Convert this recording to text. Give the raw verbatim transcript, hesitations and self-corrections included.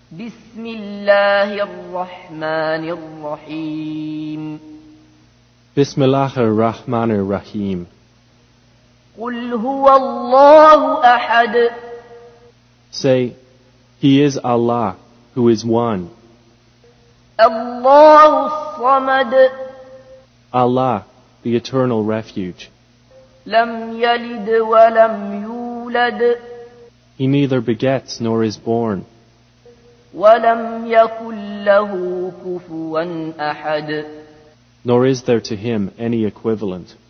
بسم الله الرحمن الرحيم بسم الله الرحمن الرحيم قل هو الله أحد Say, He is Allah, who is one. الله الصمد Allah, the eternal refuge. لم يلد ولم يولد He neither begets nor is born, ولم يكن له كفوا أحد nor is there to Him any equivalent.